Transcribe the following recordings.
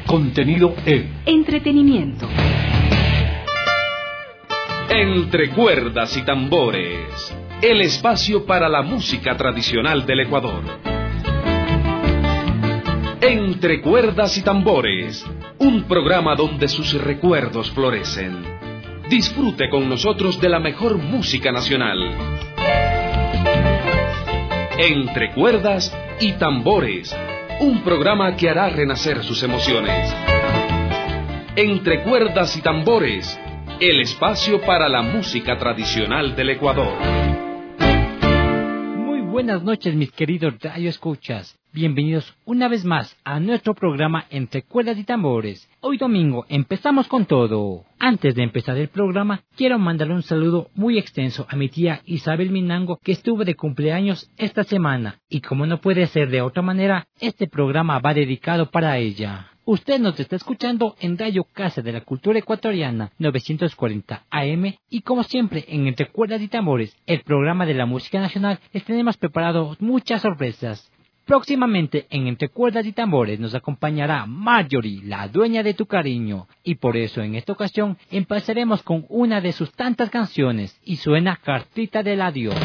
Contenido E. Entretenimiento. Entre cuerdas y tambores, el espacio para la música tradicional del Ecuador. Entre cuerdas y tambores, un programa donde sus recuerdos florecen. Disfrute con nosotros de la mejor música nacional. Entre cuerdas y tambores, un programa que hará renacer sus emociones. Entre cuerdas y tambores, el espacio para la música tradicional del Ecuador. Muy buenas noches, mis queridos radioescuchas. Bienvenidos una vez más a nuestro programa Entre cuerdas y tambores. Hoy domingo empezamos con todo. Antes de empezar el programa, quiero mandarle un saludo muy extenso a mi tía Isabel Minango, que estuvo de cumpleaños esta semana. Y como no puede ser de otra manera, este programa va dedicado para ella. Usted nos está escuchando en Radio Casa de la Cultura Ecuatoriana 940 AM y como siempre en Entre Cuerdas y Tambores, el programa de la música nacional, les tenemos preparado muchas sorpresas. Próximamente en Entre Cuerdas y Tambores nos acompañará Marjorie, la dueña de tu cariño, y por eso en esta ocasión empezaremos con una de sus tantas canciones y suena Cartita del Adiós.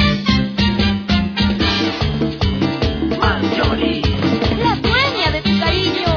Marjorie, la dueña de tu cariño.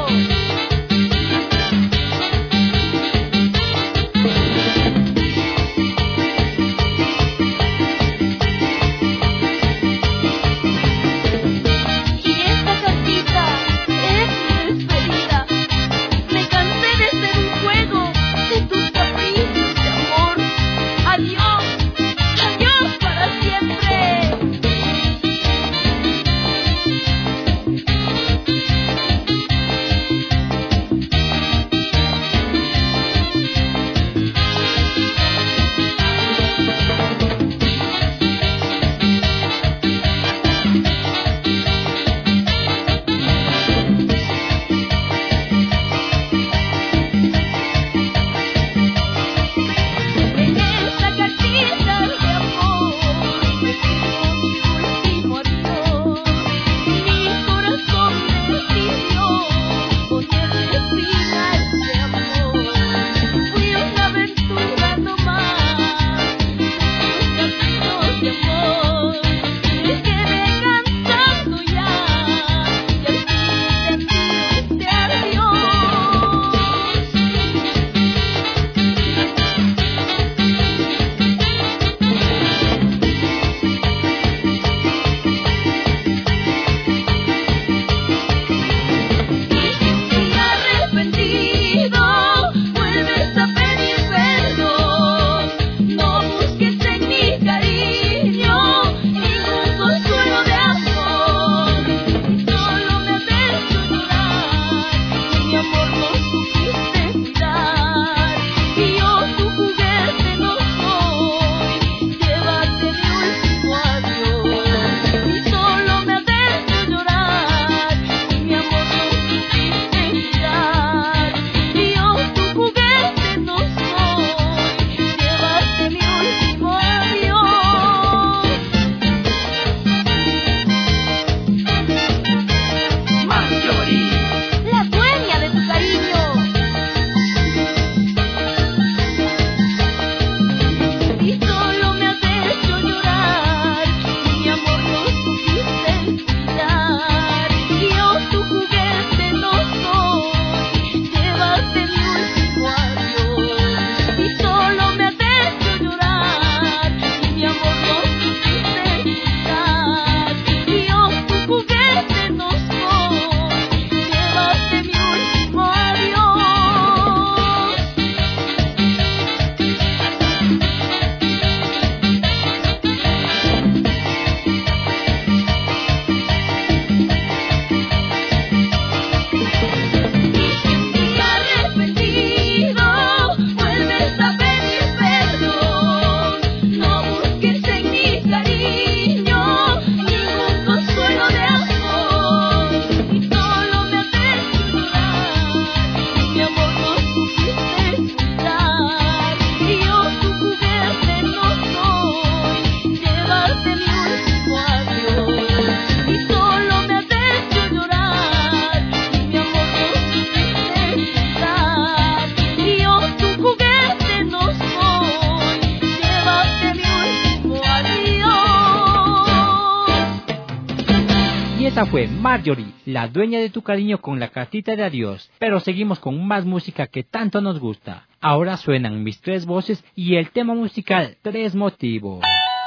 Esta fue Marjorie, la dueña de tu cariño, con la cartita de adiós. Pero seguimos con más música que tanto nos gusta. Ahora suenan Mis Tres Voces y el tema musical Tres Motivos.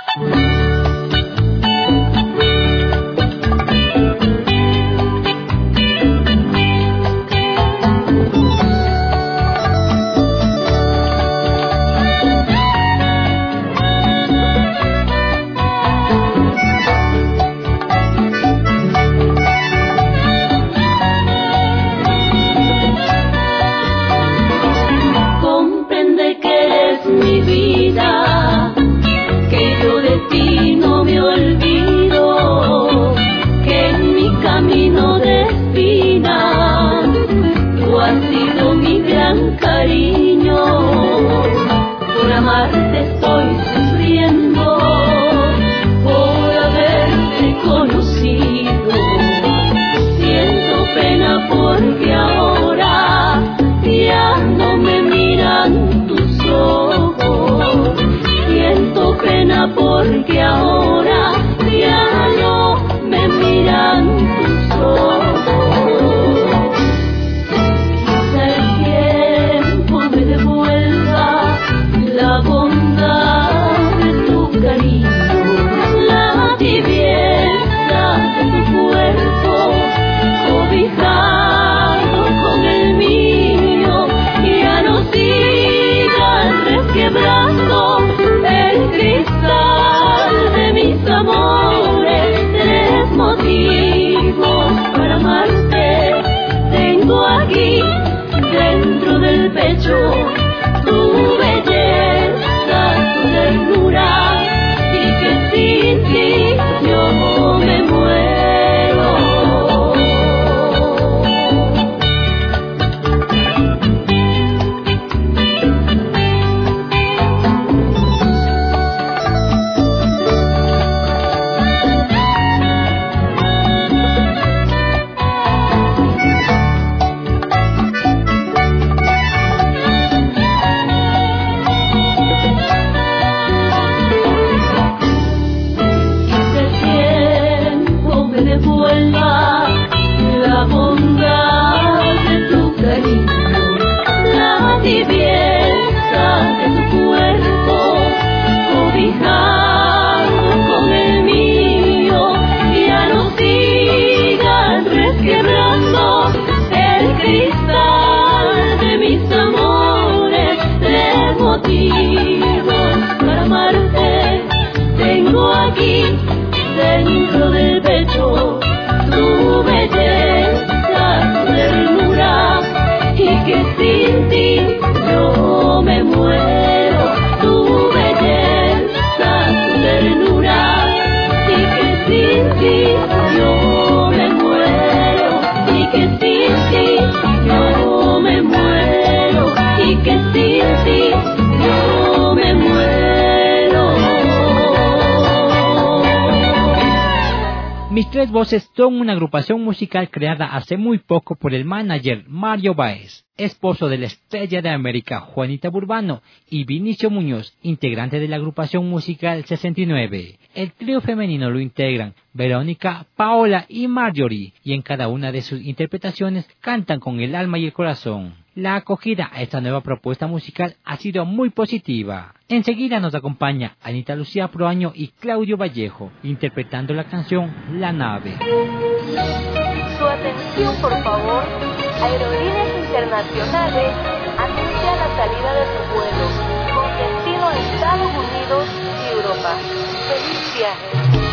Porque ahora ya no me miran tus ojos. Quizá el tiempo me devuelva la bondad de tu cariño, la tibieza de tu cuerpo, cobijado con el mío, y ya no sigas resquebrando el cristal de mis amores. Tres motivos para amarte tengo aquí dentro del pecho: tu belleza, tu ternura, y que sin ti yo me muero. Dentro del pecho, tu belleza, tu ternura, y que sin ti yo me muero. Tu belleza, tu ternura, y que sin ti yo me muero. Y que sin ti yo me muero. Y que sin ti yo me muero. Mis Tres Voces son una agrupación musical creada hace muy poco por el manager Mario Báez, esposo de la estrella de América Juanita Burbano, y Vinicio Muñoz, integrante de la agrupación musical 69. El trío femenino lo integran Verónica, Paola y Marjorie, y en cada una de sus interpretaciones cantan con el alma y el corazón. La acogida a esta nueva propuesta musical ha sido muy positiva. Enseguida nos acompaña Anita Lucía Proaño y Claudio Vallejo, interpretando la canción La Nave. Su atención, por favor. Aerolíneas Internacionales anuncia la salida de su vuelo con destino a Estados Unidos y Europa. ¡Feliz viaje!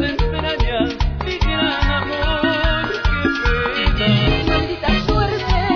Maldita suerte.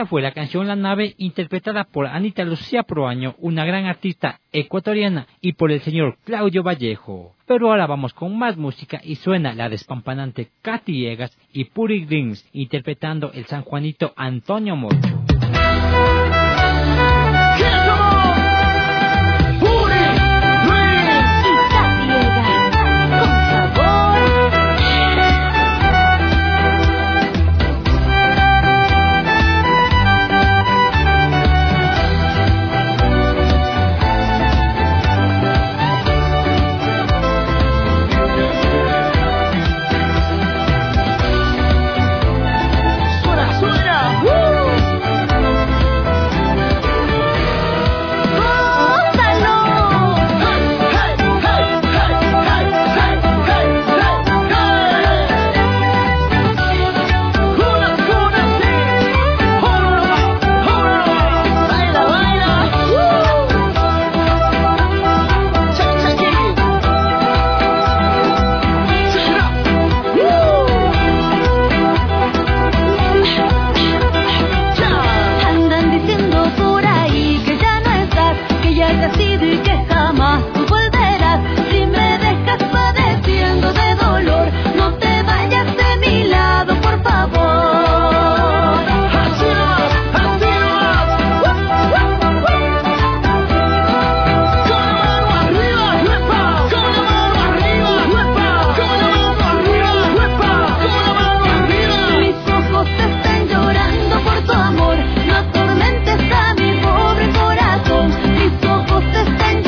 Esta fue la canción La Nave, interpretada por Anita Lucía Proaño, una gran artista ecuatoriana, y por el señor Claudio Vallejo. Pero ahora vamos con más música y suena la despampanante Katy Viegas y Puri Grins, interpretando el San Juanito Antonio Mocho. Mis ojos están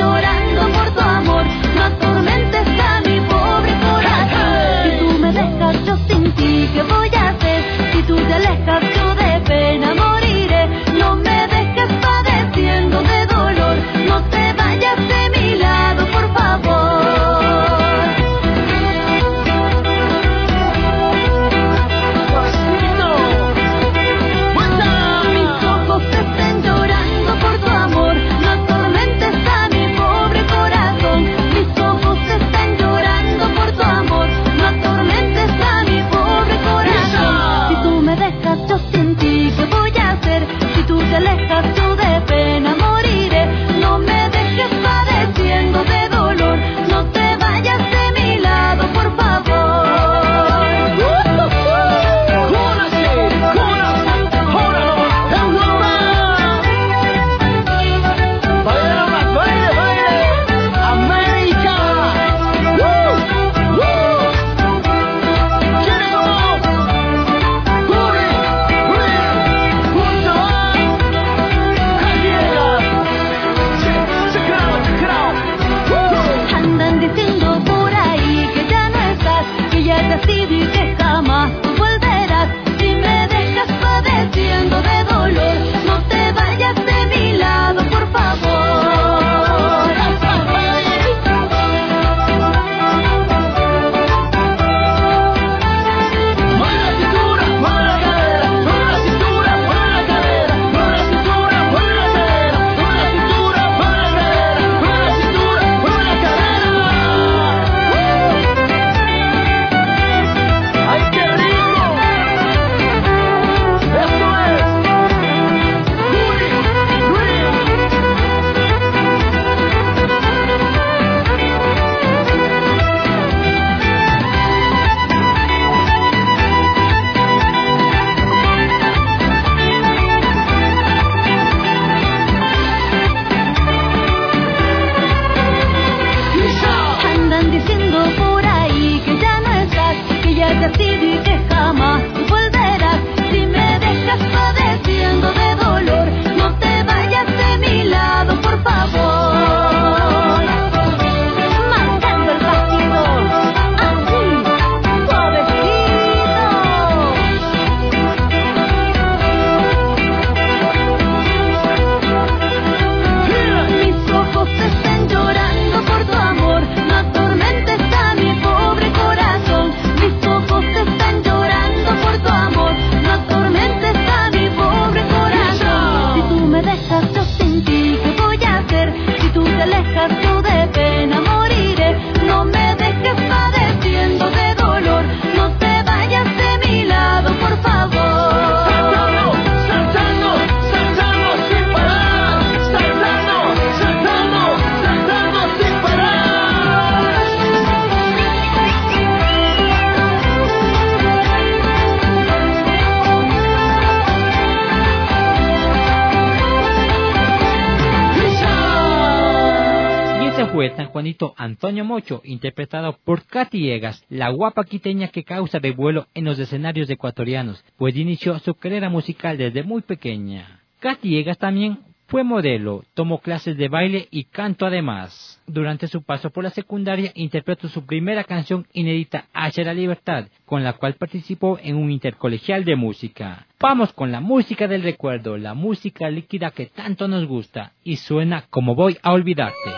fue San Juanito Antonio Mocho, interpretado por Katy Egas, la guapa quiteña que causa revuelo en los escenarios ecuatorianos, pues inició su carrera musical desde muy pequeña. Katy Egas también fue modelo, tomó clases de baile y canto además. Durante su paso por la secundaria interpretó su primera canción inédita Hacia la Libertad, con la cual participó en un intercolegial de música. Vamos con la música del recuerdo, la música líquida que tanto nos gusta, y suena Como voy a olvidarte.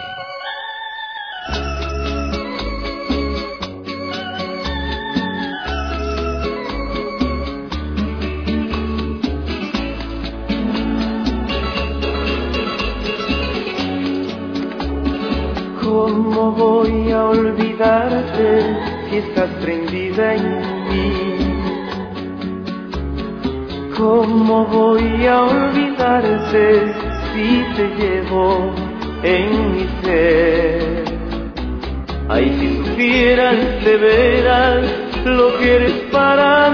¿Cómo voy a olvidarte si estás prendida en mí? ¿Cómo voy a olvidarte si te llevo en mi ser? Ay, si supieras de veras lo que eres para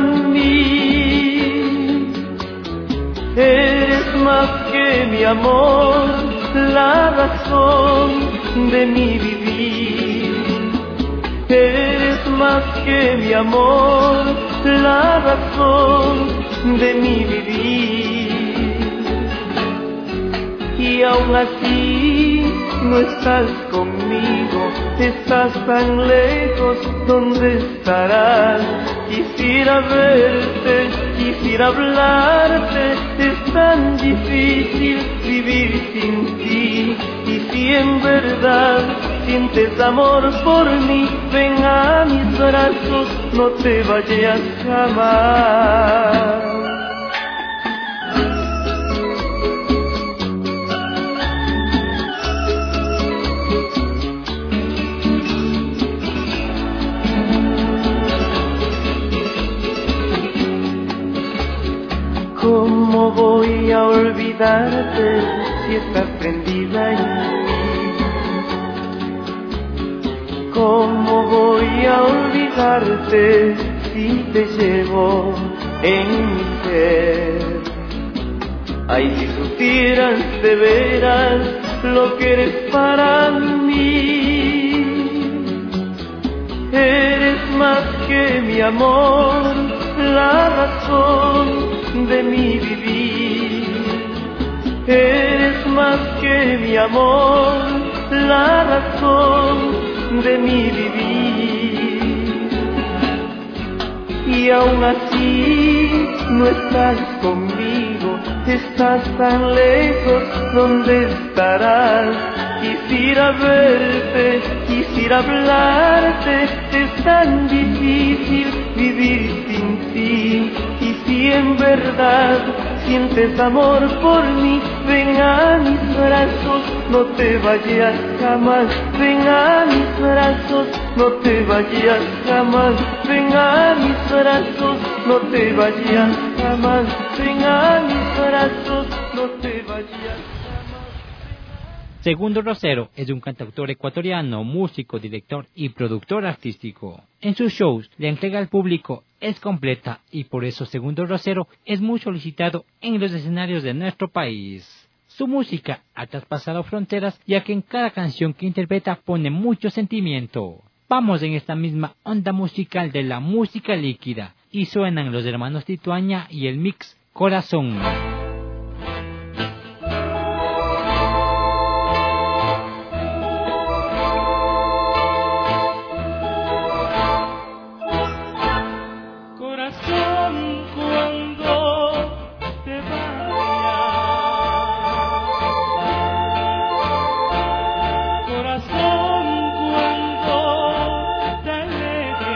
mí. Eres más que mi amor, la razón de mi vivir. Eres más que mi amor, la razón de mi vivir. Y aún así no estás conmigo, estás tan lejos, ¿dónde estarás? Quisiera verte, quisiera hablarte, es tan difícil vivir sin ti. Y si en verdad sientes amor por mí, ven a mis brazos, no te vayas jamás. ¿Cómo voy a olvidarte si estás prendida en mí? ¿Cómo voy a olvidarte si te llevo en mi ser? Ay, si supieras de veras lo que eres para mí. Eres más que mi amor, la razón de mi vivir. Eres más que mi amor, la razón de mi vivir. Y aún así no estás conmigo, estás tan lejos, ¿dónde estarás? Quisiera verte, quisiera hablarte, es tan difícil vivir sin ti. Y si en verdad sientes amor por mí, ven a mis brazos, no te vayas jamás. Ven a mis brazos, no te vayas jamás. Ven a mis brazos, no te vayas jamás. Ven a mis brazos, no te vayas jamás. Segundo Rosero es un cantautor ecuatoriano, músico, director y productor artístico. En sus shows, la entrega al público es completa y por eso Segundo Rosero es muy solicitado en los escenarios de nuestro país. Su música ha traspasado fronteras, ya que en cada canción que interpreta pone mucho sentimiento. Vamos en esta misma onda musical de la música líquida y suenan los hermanos Tituaña y el mix Corazón.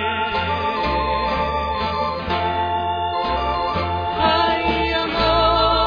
Ay, amor.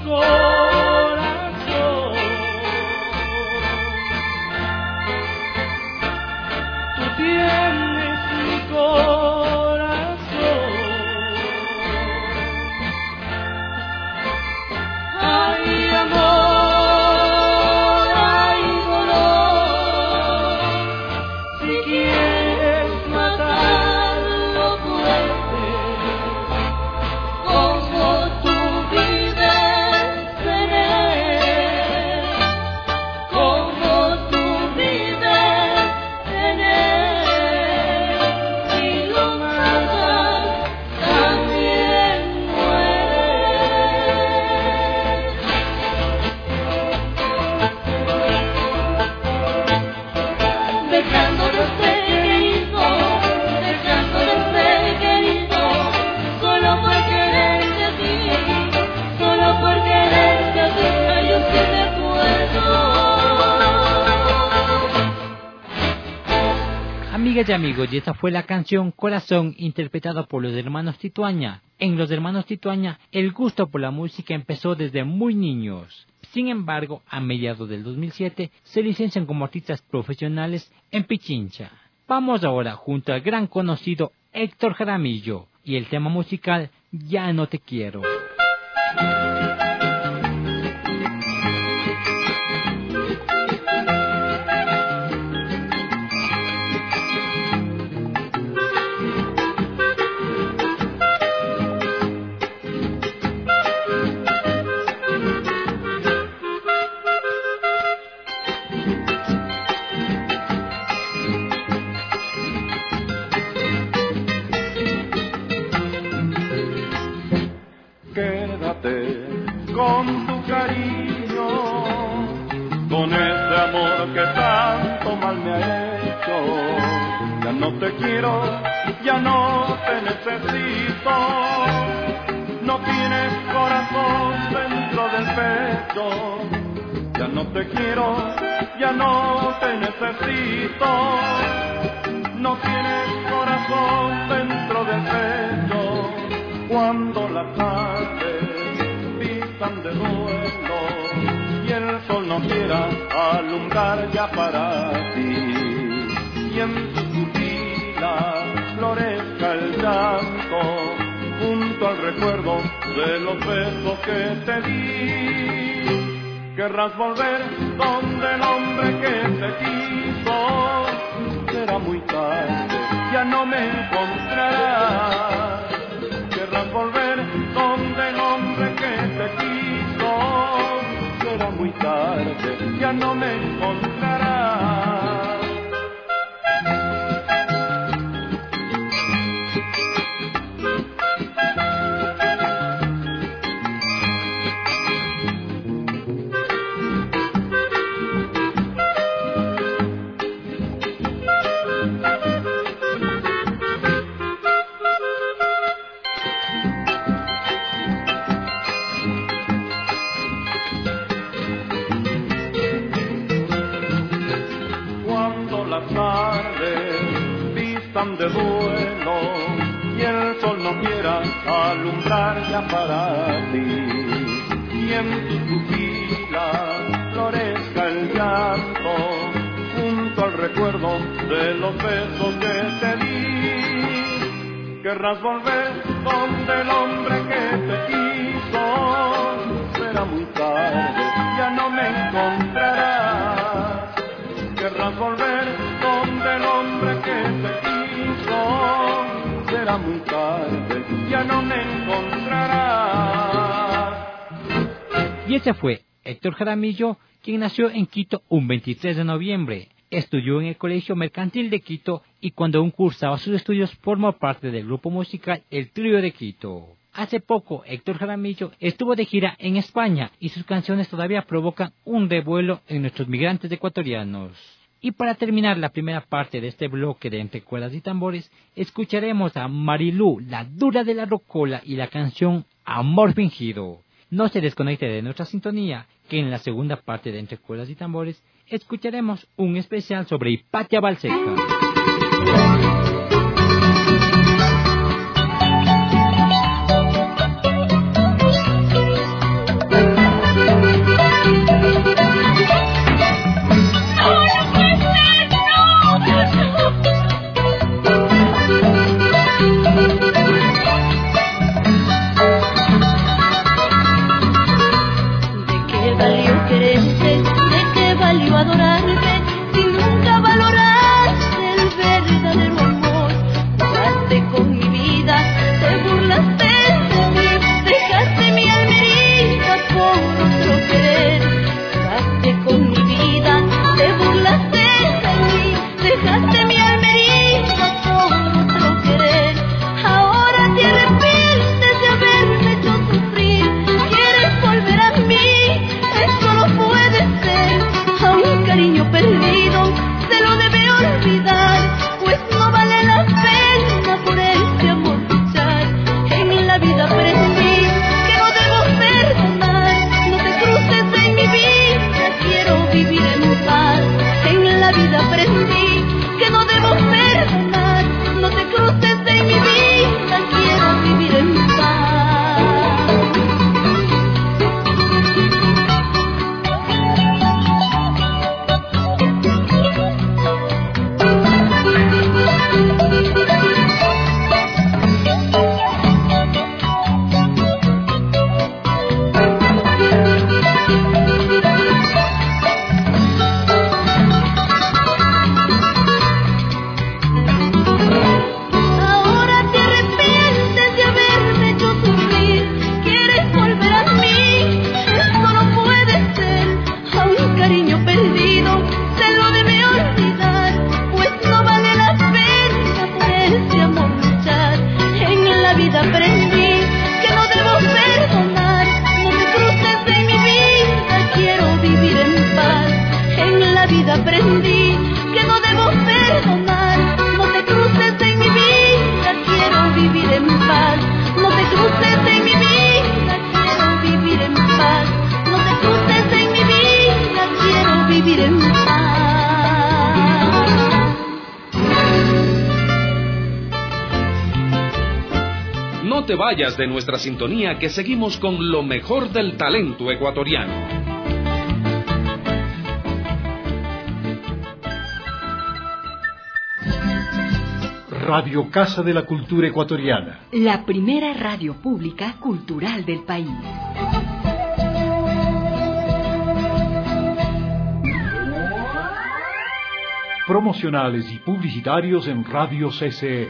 Amigas y amigos, y esta fue la canción Corazón, interpretada por los hermanos Tituaña. En los hermanos Tituaña, el gusto por la música empezó desde muy niños. Sin embargo, a mediados del 2007, se licencian como artistas profesionales en Pichincha. Vamos ahora junto al gran conocido Héctor Jaramillo, y el tema musical Ya no te quiero. Con tu cariño, con ese amor que tanto mal me ha hecho. Ya no te quiero, ya no te necesito. No tienes corazón dentro del pecho. Ya no te quiero, ya no te necesito. No tienes corazón dentro del pecho. Cuando la tarde de duelo y el sol no quiera alumbrar ya para ti, y en tu pupila florezca el llanto junto al recuerdo de los besos que te di. Querrás volver donde el hombre que te quiso. Será muy tarde, ya no me encontrarás. Querrás volver donde el hombre que te quiso. Será muy tarde, ya no me encontrarás. De duelo y el sol no quiera alumbrar ya para ti, y en tus pupilas florezca el llanto junto al recuerdo de los besos que te di. Querrás volver donde el hombre que te quiso. Será muy tarde, ya no me encontrarás. Querrás volver donde el hombre que te quiso. Será muy tarde, ya no me encontrarás. Y ese fue Héctor Jaramillo, quien nació en Quito un 23 de noviembre. Estudió en el Colegio Mercantil de Quito y cuando aún cursaba sus estudios formó parte del grupo musical El Trío de Quito. Hace poco, Héctor Jaramillo estuvo de gira en España y sus canciones todavía provocan un revuelo en nuestros migrantes ecuatorianos. Y para terminar la primera parte de este bloque de Entre Cuerdas y Tambores, escucharemos a Marilú, la dura de la rocola, y la canción Amor Fingido. No se desconecte de nuestra sintonía, que en la segunda parte de Entre Cuerdas y Tambores escucharemos un especial sobre Hipatia Balseca. vida aprendí que no debo perdonar. No te cruces en mi vida, quiero vivir en paz. No te cruces en mi vida, quiero vivir en paz. No te cruces en mi vida, quiero vivir en paz. No te vayas de nuestra sintonía, que seguimos con lo mejor del talento ecuatoriano. Radio Casa de la Cultura Ecuatoriana. La primera radio pública cultural del país. Promocionales y publicitarios en Radio CCE.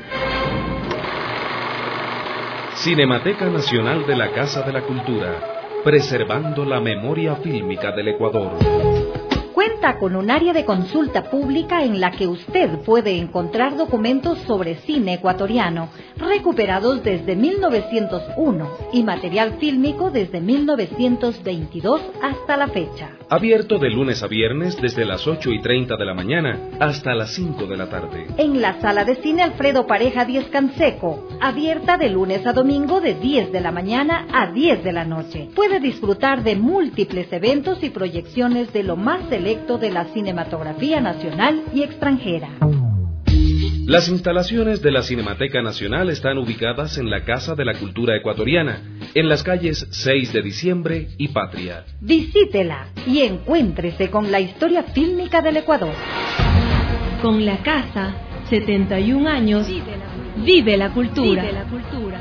Cinemateca Nacional de la Casa de la Cultura, preservando la memoria fílmica del Ecuador. Cuenta con un área de consulta pública en la que usted puede encontrar documentos sobre cine ecuatoriano, recuperados desde 1901 y material fílmico desde 1922 hasta la fecha. Abierto de lunes a viernes desde las 8:30 de la mañana hasta las 5 de la tarde. En la sala de cine Alfredo Pareja 10 Canseco, abierta de lunes a domingo de 10 de la mañana a 10 de la noche. Puede disfrutar de múltiples eventos y proyecciones de lo más selecto de la cinematografía nacional y extranjera. Las instalaciones de la Cinemateca Nacional están ubicadas en la Casa de la Cultura Ecuatoriana, en las calles 6 de Diciembre y Patria. Visítela y encuéntrese con la historia fílmica del Ecuador. Con la casa, 71 años, vive la cultura. Vive la cultura.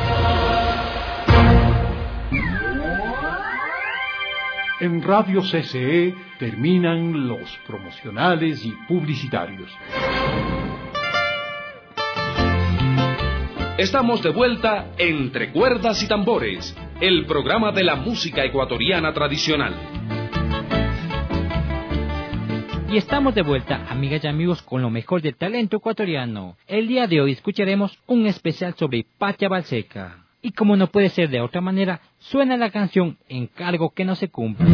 En Radio CCE terminan los promocionales y publicitarios. Estamos de vuelta Entre Cuerdas y Tambores, el programa de la música ecuatoriana tradicional. Y estamos de vuelta, amigas y amigos, con lo mejor del talento ecuatoriano. El día de hoy escucharemos un especial sobre Patria Balseca. Y como no puede ser de otra manera, suena la canción Encargo que no se cumple.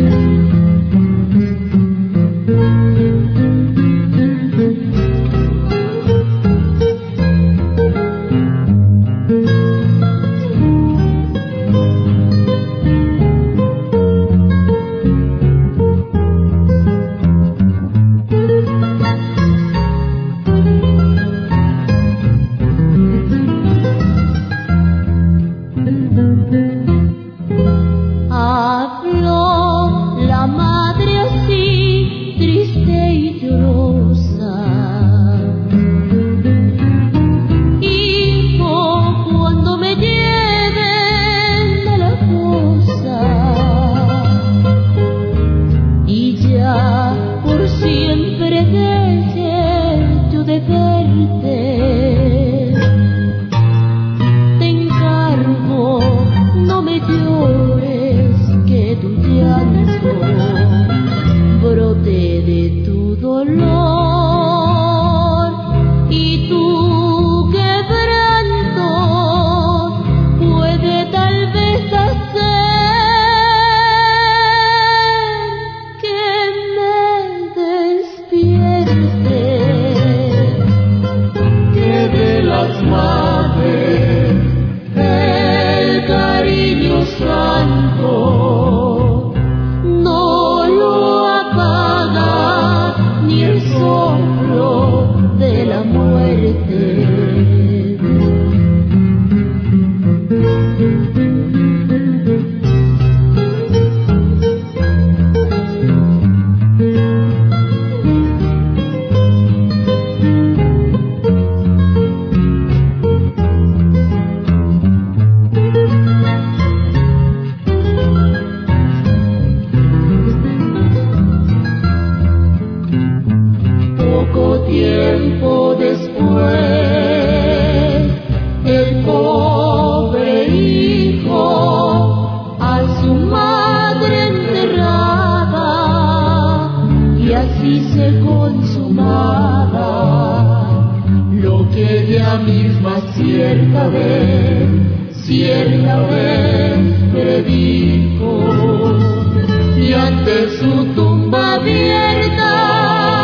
cierta vez predijo, y ante su tumba abierta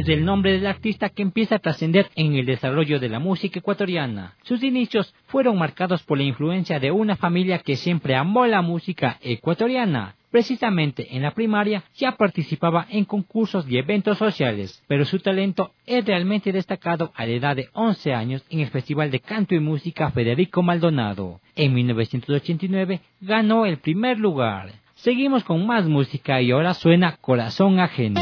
es el nombre del artista que empieza a trascender en el desarrollo de la música ecuatoriana. Sus inicios fueron marcados por la influencia de una familia que siempre amó la música ecuatoriana. Precisamente en la primaria ya participaba en concursos y eventos sociales, pero su talento es realmente destacado a la edad de 11 años en el Festival de Canto y Música Federico Maldonado. En 1989 ganó el primer lugar. Seguimos con más música y ahora suena Corazón Ajeno.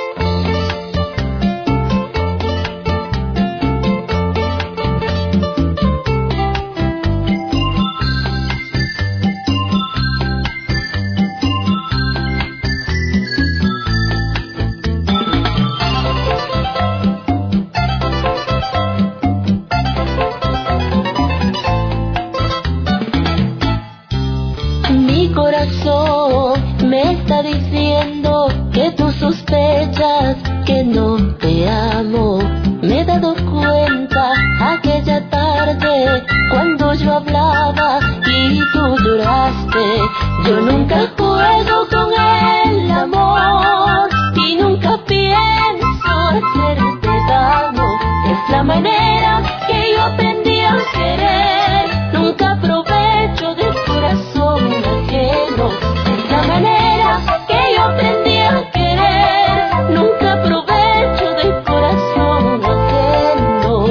Me está diciendo que tú sospechas que no te amo. Me he dado cuenta aquella tarde cuando yo hablaba y tú lloraste. Yo nunca juego con el amor y nunca pienso hacerte daño. Es la manera que yo aprendí a querer. Nunca aprovecho del corazón ajeno. La manera que yo aprendí a querer, nunca aprovecho del corazón ajeno.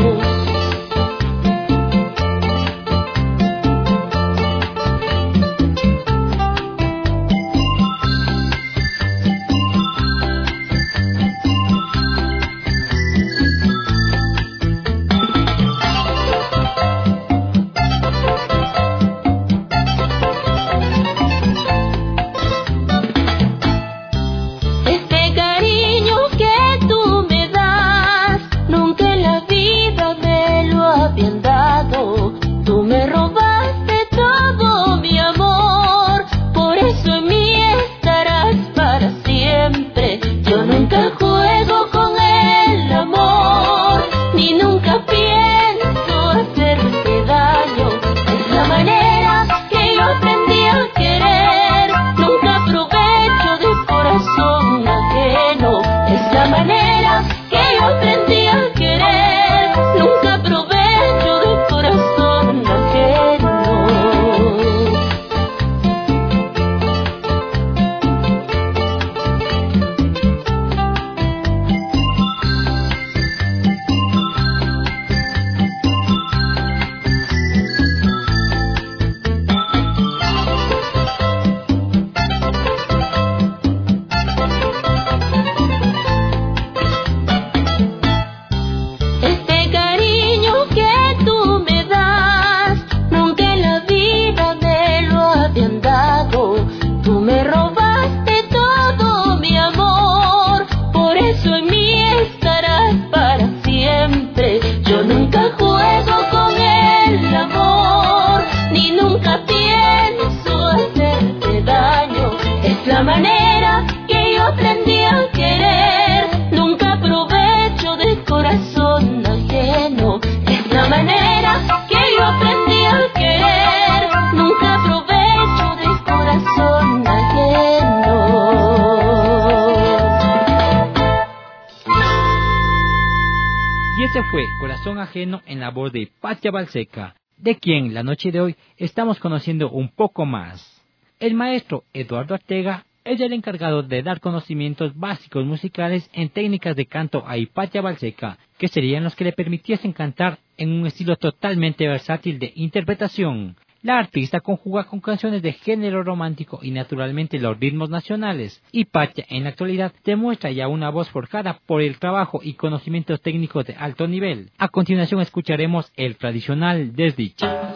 Ese fue Corazón Ajeno en la voz de Patia Balseca, de quien la noche de hoy estamos conociendo un poco más. El maestro Eduardo Ortega es el encargado de dar conocimientos básicos musicales en técnicas de canto a Hipatia Balseca, que serían los que le permitiesen cantar en un estilo totalmente versátil de interpretación. La artista conjuga con canciones de género romántico y naturalmente los ritmos nacionales. Hipatia en la actualidad demuestra ya una voz forjada por el trabajo y conocimientos técnicos de alto nivel. A continuación escucharemos el tradicional Desdicha.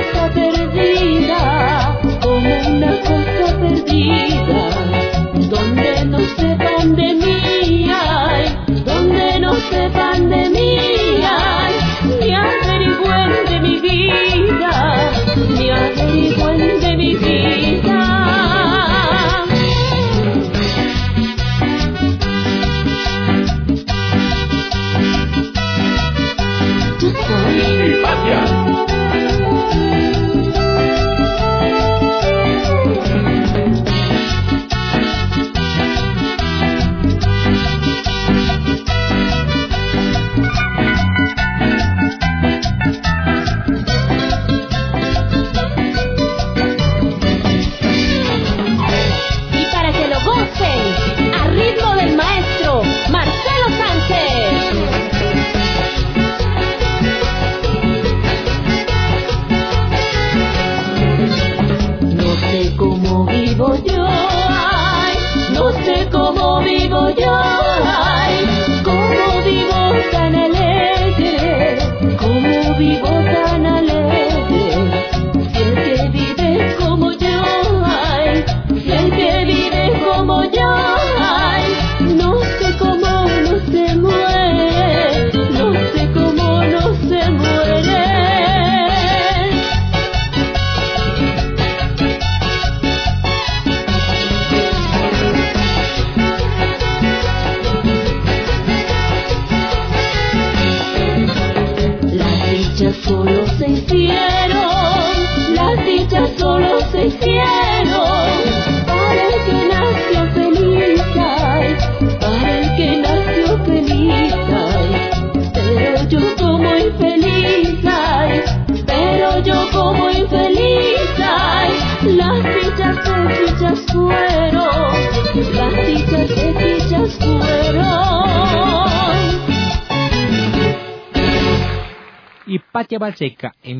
cosa perdida, como una cosa perdida, donde no sepan de mí, ay, donde no sepan de mí, ay, me averigüen de mi vida, me averigüen de mi vida. Patia Balseca en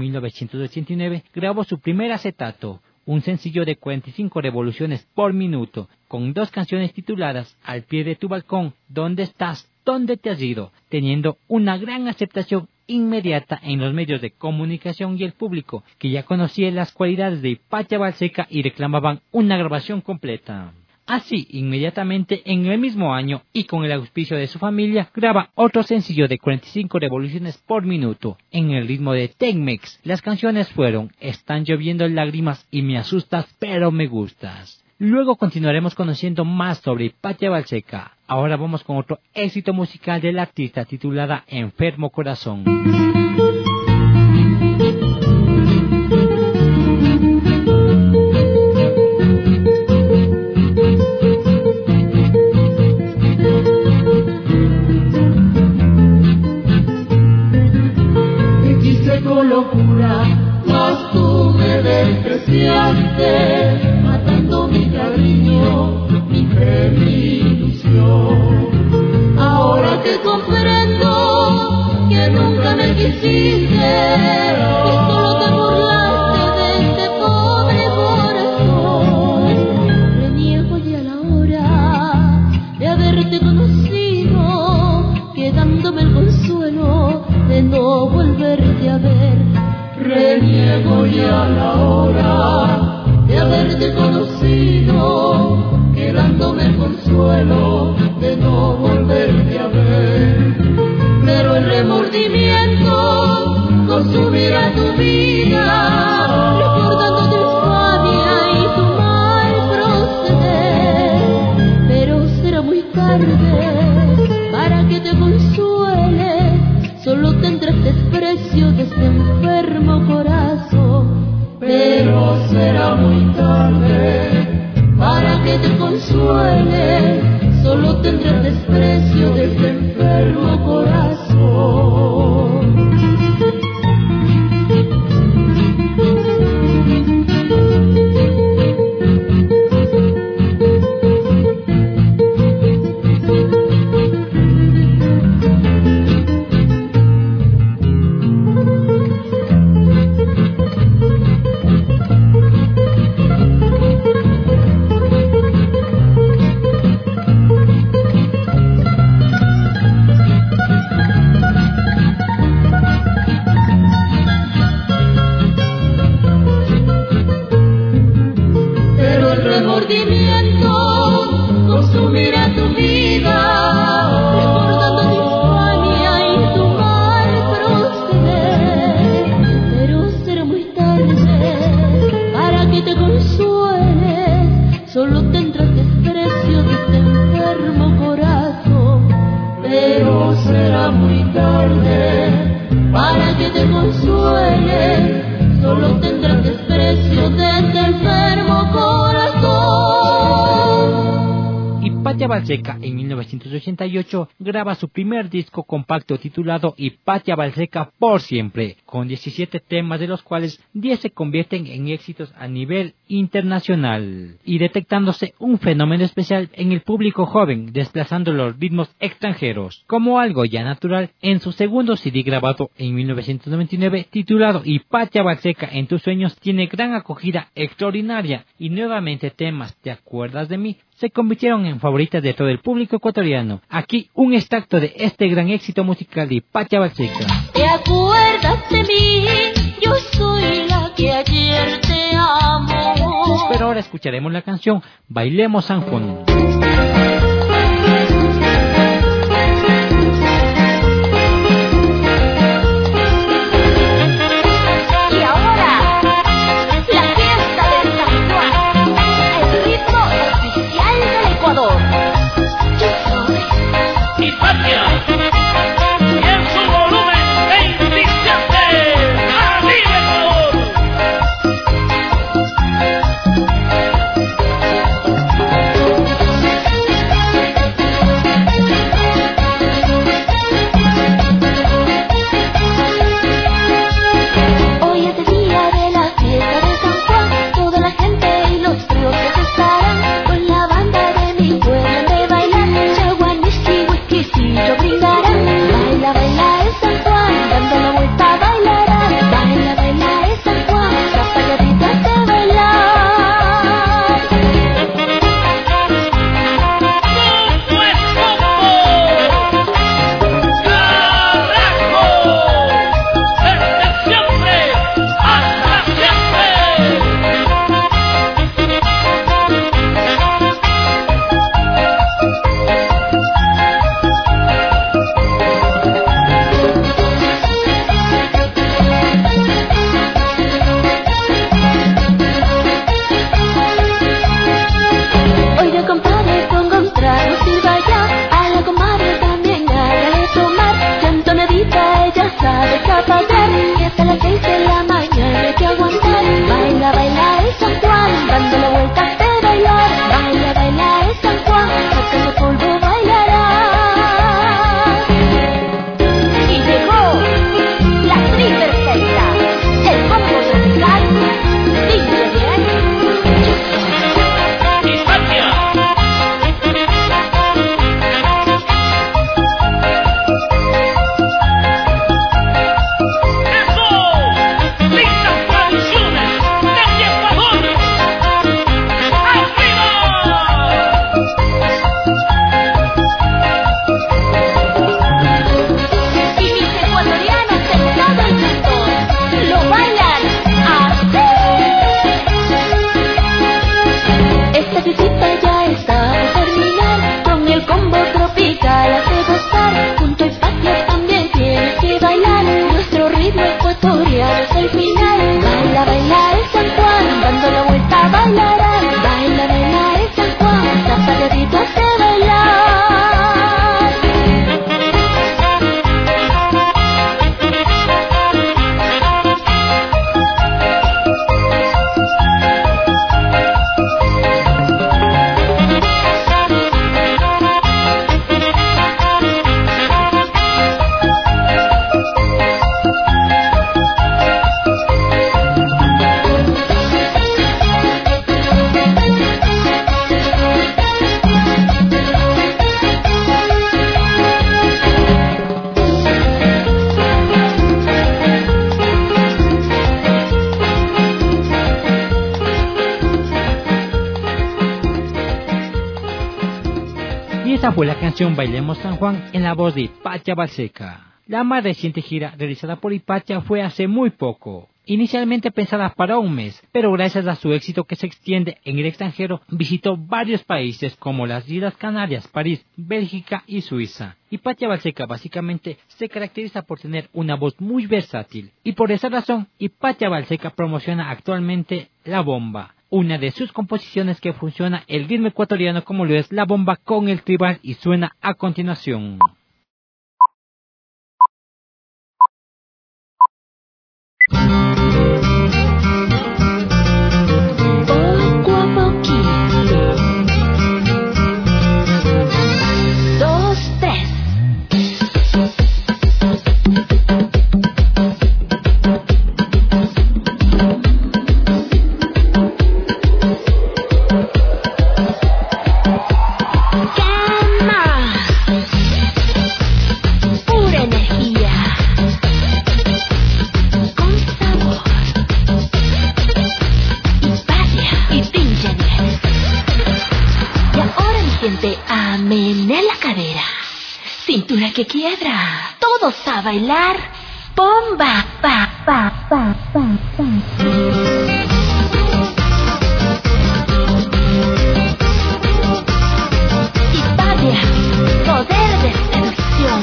1989 grabó su primer acetato, un sencillo de 45 revoluciones por minuto, con 2 canciones tituladas Al pie de tu balcón, ¿Dónde estás? ¿Dónde te has ido?, teniendo una gran aceptación inmediata en los medios de comunicación y el público, que ya conocía las cualidades de Patia Balseca y reclamaban una grabación completa. Así, inmediatamente en el mismo año y con el auspicio de su familia, graba otro sencillo de 45 revoluciones por minuto, en el ritmo de Tex-Mex. Las canciones fueron Están lloviendo lágrimas y Me asustas pero me gustas. Luego continuaremos conociendo más sobre Patia Balseca. Ahora vamos con otro éxito musical del artista titulada Enfermo Corazón. Locura, mas tú me despreciaste, matando mi cariño, mi fe, mi ilusión. Ahora que comprendo que nunca me quisiste, que solo te burlaste de este pobre corazón, reniego ya la hora de haberte conocido, quedándome el consuelo de no volverte a ver. Reniego ya la hora de haberte conocido, quedándome el consuelo de no volverte a ver. Pero el remordimiento consumirá tu vida, recordando tu infamia y tu mal proceder. Pero será muy tarde para que te consuele, solo tendrás desprecio de este enfermo corazón. Pero será muy tarde para que te consuele, solo tendrás desprecio de este enfermo corazón. que te consuele, solo tendrás desprecio de este enfermo corazón. Hipatia Balseca en 1988 graba su primer disco compacto titulado Hipatia Balseca por siempre, con 17 temas de los cuales 10 se convierten en éxitos a nivel internacional y detectándose un fenómeno especial en el público joven, desplazando los ritmos extranjeros como algo ya natural. En su segundo CD grabado en 1999 titulado Hipatia Balseca en tus sueños tiene gran acogida extraordinaria y nuevamente temas ¿Te acuerdas de mí? Se convirtieron en favoritas de todo el público ecuatoriano. Aquí un extracto de este gran éxito musical de Hipatia Balseca. ¿Te acuerdas de mí? Yo soy la que ayer te amo. Pero ahora escucharemos la canción Bailemos San Juan. Esta fue la canción Bailemos San Juan en la voz de Hipatia Balseca. La más reciente gira realizada por Hipatia fue hace muy poco, inicialmente pensada para un mes, pero gracias a su éxito que se extiende en el extranjero, visitó varios países como las Islas Canarias, París, Bélgica y Suiza. Hipatia Balseca básicamente se caracteriza por tener una voz muy versátil, y por esa razón Hipatia Balseca promociona actualmente La Bomba, una de sus composiciones que funciona el ritmo ecuatoriano como lo es la bomba con el tribal y suena a continuación. menea la cadera, cintura que quiebra, todos a bailar, bomba, pa, pa, pa, pa, pa. Hipatia, poder de seducción.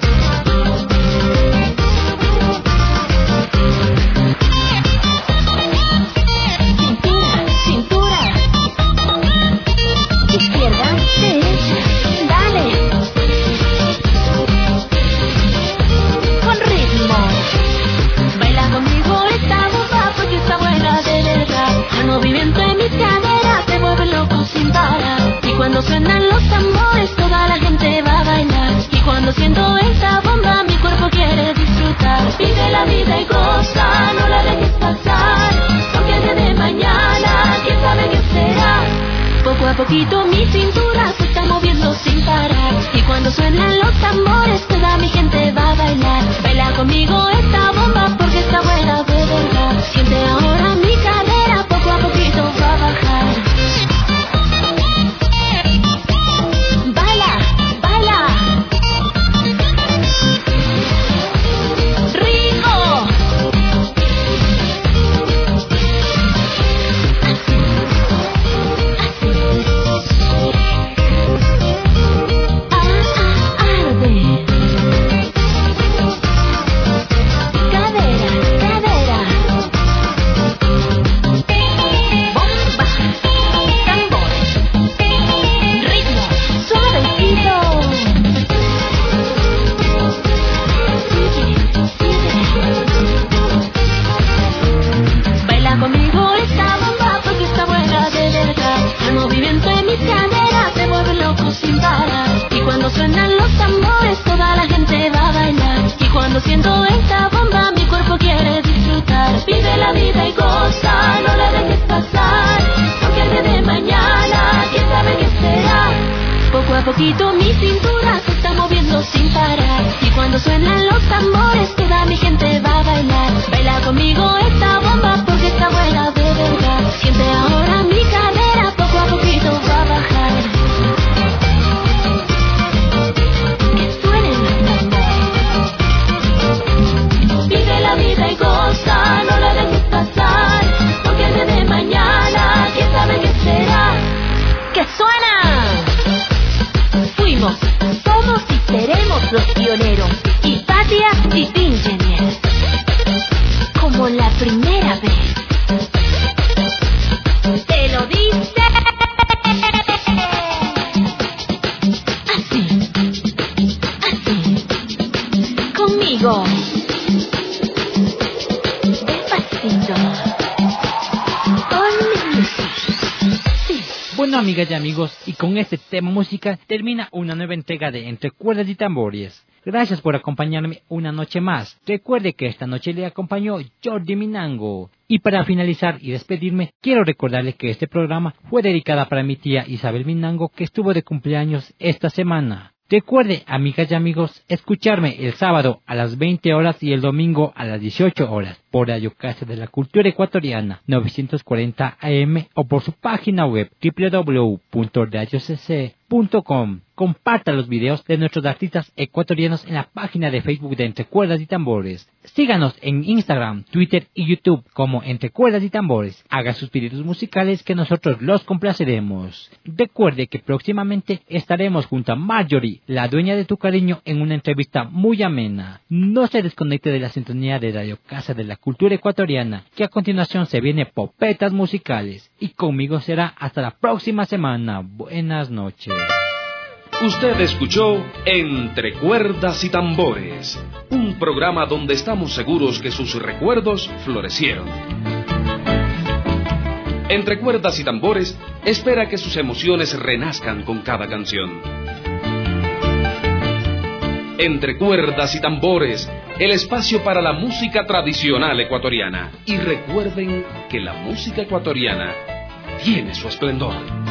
Movimiento en mis caderas se vuelve loco sin parar. Y cuando suenan los tambores toda la gente va a bailar. Y cuando siento esa bomba mi cuerpo quiere disfrutar. Vive la vida y goza, no la dejes pasar. Porque el día de mañana quién sabe qué será. Poco a poquito mi cintura se está moviendo sin parar. Y cuando suenan los tambores toda mi gente va a bailar. Baila conmigo esta bomba porque está buena de verdad. Siente ahora mi cadera, poco a poquito va a bajar. Baila, baila. Rico. Arde. Cadera, cadera. Bomba, tambores, ritmo, suavecito. Baila conmigo esta bomba porque está buena de verdad. El movimiento en mis caderas se vuelve loco sin parar. Y cuando suenan los tambores toda la gente va a bailar. Y cuando siento esta bomba mi cuerpo quiere disfrutar. Vive la vida y goza, no la dejes pasar. Porque el día de mañana quién sabe qué será. Poco a poquito mi cintura se está moviendo sin parar. Y cuando suenan los tambores toda mi gente va a bailar. Baila conmigo esta bomba porque está buena de verdad. Siente ahora mi cadera, poco a poquito va a bajar. Que suenen los tambores. Vive la vida y goza, no la dejes pasar. Porque el día de mañana quién sabe qué será. ¡Que suena! Fuimos, somos y seremos los pioneros. Hipatia y Ingenier. Como la primera vez. Te lo dice. Así. Así. Conmigo. Despacito. Con music. Sí. Bueno, amigas y amigos, y con este tema música termina una nueva entrega de Entre Cuerdas y Tambores. Gracias por acompañarme una noche más. Recuerde que esta noche le acompañó Jordi Minango. Y para finalizar y despedirme, quiero recordarle que este programa fue dedicado para mi tía Isabel Minango, que estuvo de cumpleaños esta semana. Recuerde, amigas y amigos, escucharme el sábado a las 20 horas y el domingo a las 18 horas por Radio Casa de la Cultura Ecuatoriana 940 AM o por su página web www.radiocc.com. Comparta los videos de nuestros artistas ecuatorianos en la página de Facebook de Entre Cuerdas y Tambores. Síganos en Instagram, Twitter y YouTube como Entre Cuerdas y Tambores. Haga sus pedidos musicales que nosotros los complaceremos. Recuerde que próximamente estaremos junto a Marjorie, la dueña de tu cariño, en una entrevista muy amena. No se desconecte de la sintonía de Radio Casa de la Cultura Ecuatoriana, que a continuación se viene Popetas Musicales. Y conmigo será hasta la próxima semana. Buenas noches. Usted escuchó Entre Cuerdas y Tambores, un programa donde estamos seguros que sus recuerdos florecieron. Entre Cuerdas y Tambores espera que sus emociones renazcan con cada canción. Entre Cuerdas y Tambores, el espacio para la música tradicional ecuatoriana. Y recuerden que la música ecuatoriana tiene su esplendor.